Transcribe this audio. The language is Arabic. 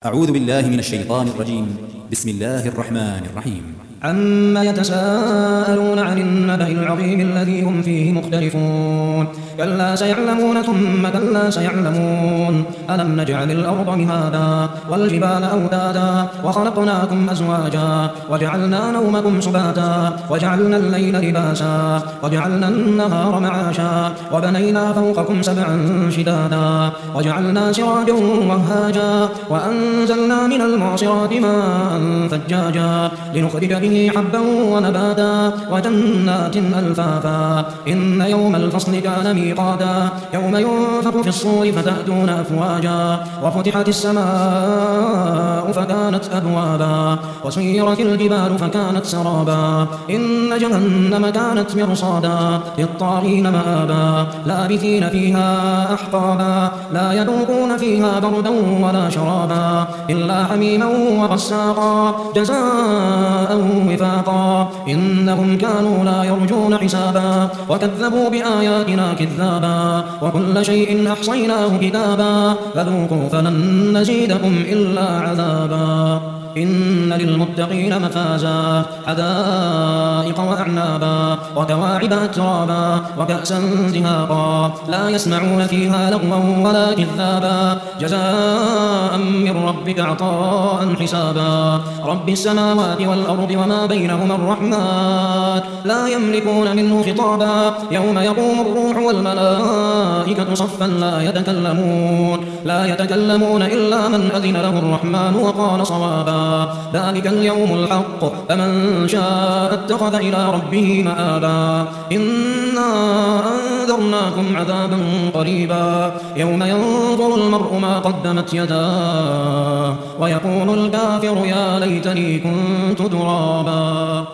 أعوذ بالله من الشيطان الرجيم. بسم الله الرحمن الرحيم. عما يتساءلون عن النبأ العظيم الذي هم فيه مختلفون كلا سيعلمون ثم كلا سيعلمون ألم نجعل الأرض مهادا والجبال أوتادا وخلقناكم أزواجا وجعلنا نومكم سباتا وجعلنا الليل لباسا وجعلنا النهار معاشا وبنينا فوقكم سبعا شدادا وجعلنا سراجا وهاجا وأنزلنا من المعصرات ماء ثجاجا لنخرج به حبا ونباتا وجنات ألفافا إن يوم الفصل كان ميقاتا يوم ينفخ في الصور فتأتون أفواجا وفتحت السماء فكانت أبوابا وسيرت الجبال فكانت سرابا إن جهنم كانت مرصادا للطاغين مآبا لابثين فيها أحقابا لا يذوقون فيها بردا ولا شرابا إلا حميما وغساقا جزاء وفاقا إنهم كانوا لا يرجون حسابا وكذبوا بآياتنا كذابا وكل شيء أحصيناه كتابا فذوقوا فلن نزيدكم إلا عذابا إن للمتقين مفازا حدائق وأعنابا وكواعب أترابا وكأسا دهاقا لا يسمعون فيها لغوا ولا كذابا جزاء من ربك عطاء حسابا رب السماوات والأرض وما بينهما الرحمن لا يملكون منه خطابا يوم يقوم الروح والملائكة صفا لا يتكلمون إلا من أذن له الرحمن وقال صوابا ذلك اليوم الحق فمن شاء اتخذ إلى ربه مآبا إنا أنذرناكم عذابا قريبا يوم ينظر المرء ما قدمت يداه ويقول الكافر يا ليتني كنت ترابا.